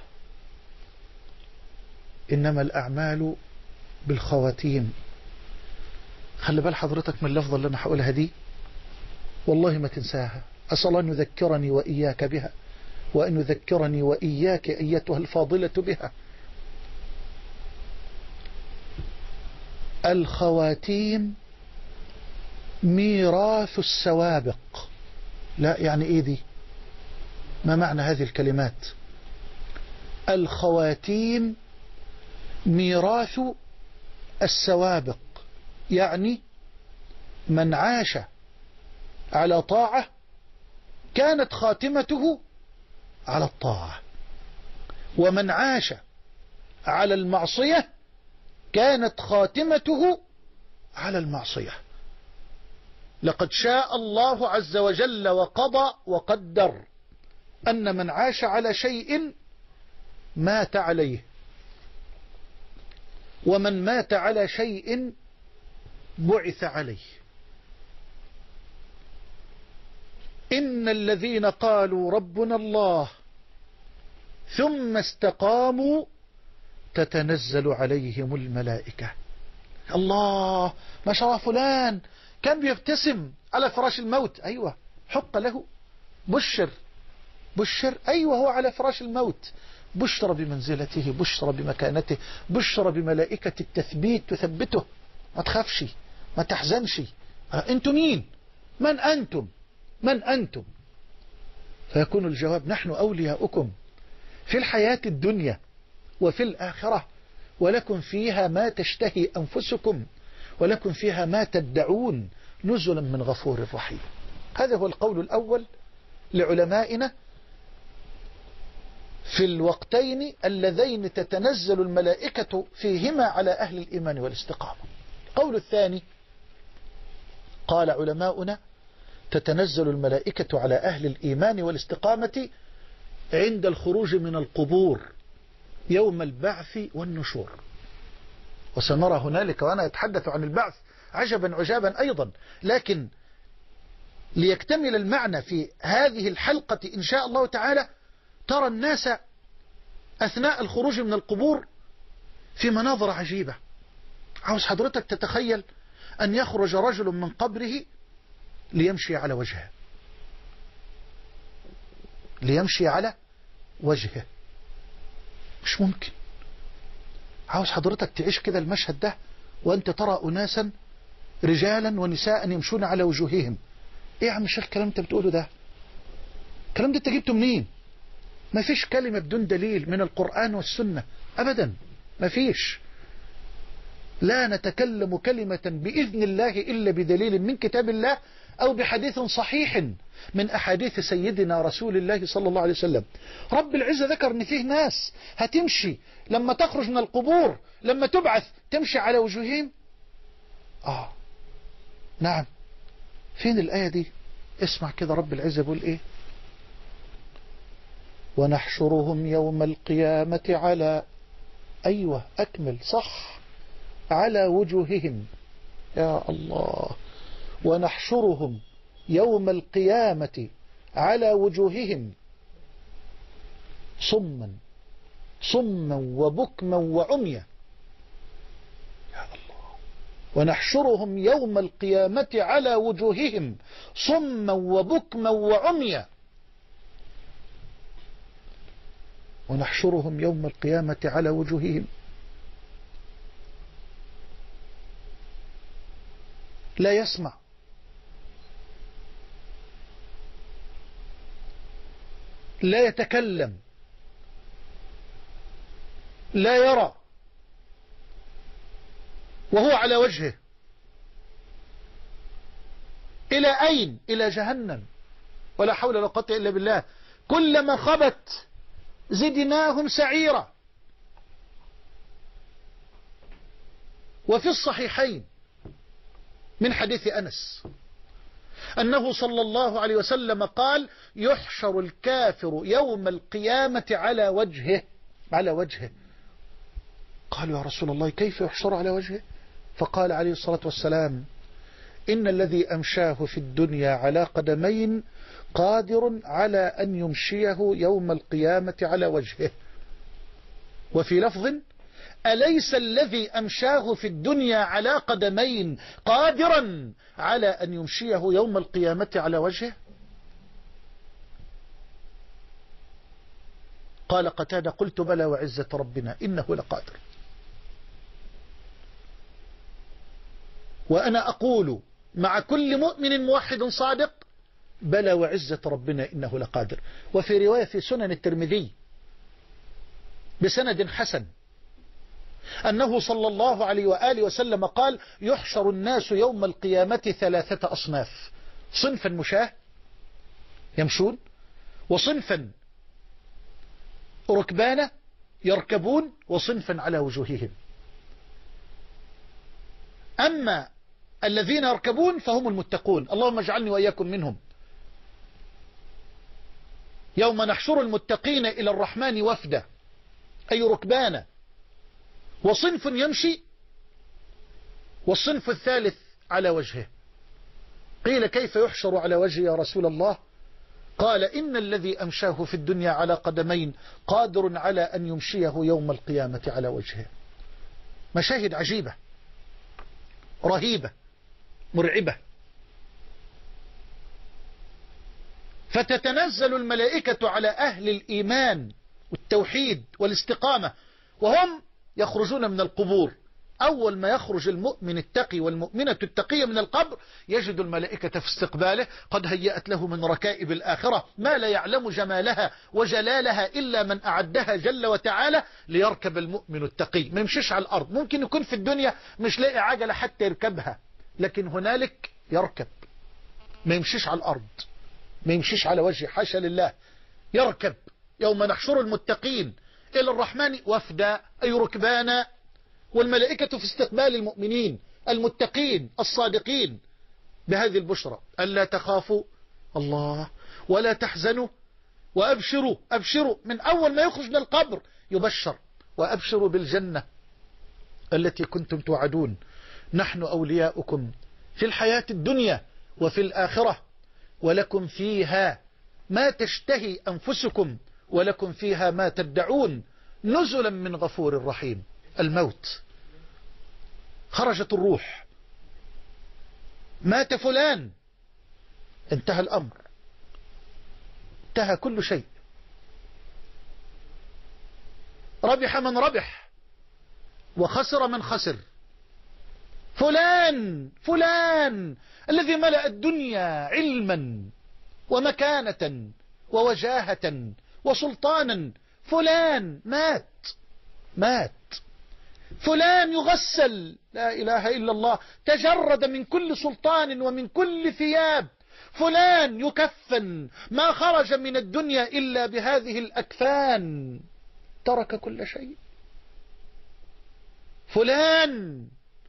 إنما الأعمال بالخواتيم. خلي بال حضرتك من اللفظة اللي أنا هقولها دي، والله ما تنساها. أسأل أن يذكرني وإياك بها، وأن يذكرني وإياك أيتها الفاضلة بها. الخواتيم ميراث السوابق. لا يعني إيه دي؟ ما معنى هذه الكلمات؟ الخواتيم ميراث السوابق، يعني من عاش على طاعة كانت خاتمته على الطاعة، ومن عاش على المعصية كانت خاتمته على المعصية. لقد شاء الله عز وجل وقضى وقدر أن من عاش على شيء مات عليه، ومن مات على شيء بعث عليه. إن الذين قالوا ربنا الله ثم استقاموا تتنزل عليهم الملائكة. الله، ما شاء الله فلان كان بيبتسم على فراش الموت. أيوة حق له، بشر بشر. أيوة هو على فراش الموت، بشر بمنزلته، بشر بمكانته، بشر بملائكة التثبيت تثبته. ما تخافش، ما تحزنش. أنتم مين؟ من أنتم؟ من أنتم؟ فيكون الجواب نحن أولياؤكم في الحياة الدنيا وفي الآخرة، ولكم فيها ما تشتهي أنفسكم، ولكم فيها ما تدعون، نزلا من غفور رحيم. هذا هو القول الأول لعلمائنا في الوقتين اللذين تتنزل الملائكة فيهما على أهل الإيمان والاستقامة. القول الثاني قال علماؤنا تتنزل الملائكة على أهل الإيمان والاستقامة عند الخروج من القبور يوم البعث والنشور. وسنرى هنالك وأنا أتحدث عن البعث عجبا عجابا أيضا، لكن ليكتمل المعنى في هذه الحلقة إن شاء الله تعالى ترى الناس أثناء الخروج من القبور في مناظر عجيبة. عاوز حضرتك تتخيل أن يخرج رجل من قبره ليمشي على وجهه، ليمشي على وجهه. مش ممكن. عاوز حضرتك تعيش كده المشهد ده وأنت ترى أناسا رجالا ونساء يمشون على وجوههم. إيه يا عم الشيخ الكلام أنت بتقوله ده؟ الكلام ده أنت جبته منين؟ ما فيش كلمة بدون دليل من القرآن والسنة أبدا، ما فيش. لا نتكلم كلمة بإذن الله إلا بدليل من كتاب الله أو بحديث صحيح من أحاديث سيدنا رسول الله صلى الله عليه وسلم. رب العزة ذكر أن فيه ناس هتمشي لما تخرج من القبور لما تبعث تمشي على وجوههم. آه نعم. فين الآية دي؟ اسمع كده رب العزة بيقول إيه: ونحشرهم يوم القيامة على أيوة أكمل صح، على وجوههم. يا الله. ونحشرهم يوم القيامة على وجوههم صما صما وبكما وعميا. يا الله. ونحشرهم يوم القيامة على وجوههم صما وبكما وعميا. ونحشرهم يوم القيامة على وجوههم لا يسمع لا يتكلم لا يرى، وهو على وجهه. إلى أين؟ إلى جهنم. ولا حول ولا قوة إلا بالله. كلما خبت زدناهم سعيرا. وفي الصحيحين من حديث أنس أنه صلى الله عليه وسلم قال: يحشر الكافر يوم القيامة على وجهه على وجهه. قالوا: يا رسول الله كيف يحشر على وجهه؟ فقال عليه الصلاة والسلام: إن الذي أمشاه في الدنيا على قدمين قادر على أن يمشيه يوم القيامة على وجهه. وفي لفظ: أليس الذي أمشاه في الدنيا على قدمين قادرا على أن يمشيه يوم القيامة على وجهه؟ قال قتادة: قلت بلى وعزة ربنا إنه لقادر. وأنا أقول مع كل مؤمن موحد صادق: بلى وعزة ربنا إنه لقادر. وفي رواية في سنن الترمذي بسند حسن أنه صلى الله عليه وآله وسلم قال: يحشر الناس يوم القيامة ثلاثة أصناف: صنفا مشاة يمشون، وصنفا ركبانا يركبون، وصنفا على وجوههم. أما الذين يركبون فهم المتقون، اللهم اجعلني وإياكم منهم. يوم نحشر المتقين إلى الرحمن وفدا، أي ركبانا. وصنف يمشي، والصنف الثالث على وجهه. قيل: كيف يحشر على وجهه يا رسول الله؟ قال: إن الذي أمشاه في الدنيا على قدمين قادر على أن يمشيه يوم القيامة على وجهه. مشاهد عجيبة رهيبة مرعبة. فتتنزل الملائكة على أهل الإيمان والتوحيد والاستقامة وهم يخرجون من القبور. أول ما يخرج المؤمن التقي والمؤمنة التقية من القبر يجد الملائكة في استقباله قد هيأت له من ركائب الآخرة ما لا يعلم جمالها وجلالها إلا من أعدها جل وتعالى ليركب المؤمن التقي. ما يمشيش على الأرض، ممكن يكون في الدنيا مش لاقي عجلة حتى يركبها، لكن هنالك يركب. ما يمشيش على الأرض، ما يمشيش على وجهه، حاشا لله. يركب. يوم نحشر المتقين إلى الرحمن وفدا، أي ركبانا. والملائكة في استقبال المؤمنين المتقين الصادقين بهذه البشرى: ألا تخافوا الله ولا تحزنوا وأبشروا. أبشروا من أول ما يخرج من القبر يبشر: وأبشروا بالجنة التي كنتم توعدون، نحن أولياؤكم في الحياة الدنيا وفي الآخرة، ولكم فيها ما تشتهي أنفسكم ولكم فيها ما تدعون، نزلا من غفور رحيم. الموت، خرجت الروح، مات فلان، انتهى الأمر، انتهى كل شيء. ربح من ربح وخسر من خسر. فلان فلان الذي ملأ الدنيا علما ومكانة ووجاهة وسلطانا، فلان مات مات. فلان يغسل، لا إله إلا الله، تجرد من كل سلطان ومن كل ثياب. فلان يكفن، ما خرج من الدنيا إلا بهذه الأكفان، ترك كل شيء. فلان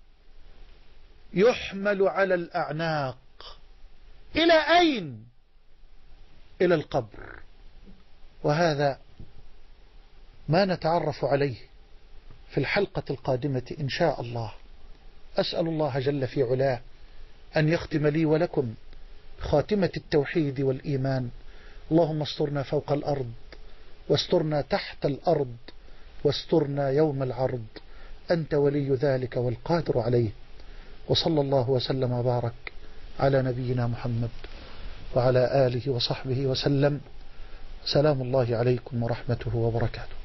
يحمل على الأعناق. إلى أين؟ إلى القبر. وهذا ما نتعرف عليه في الحلقة القادمة إن شاء الله. أسأل الله جل في علاه أن يختم لي ولكم خاتمة التوحيد والإيمان. اللهم استرنا فوق الأرض، واسترنا تحت الأرض، واسترنا يوم العرض، أنت ولي ذلك والقادر عليه. وصلى الله وسلم وبارك على نبينا محمد وعلى آله وصحبه وسلم. سلام الله عليكم ورحمته وبركاته.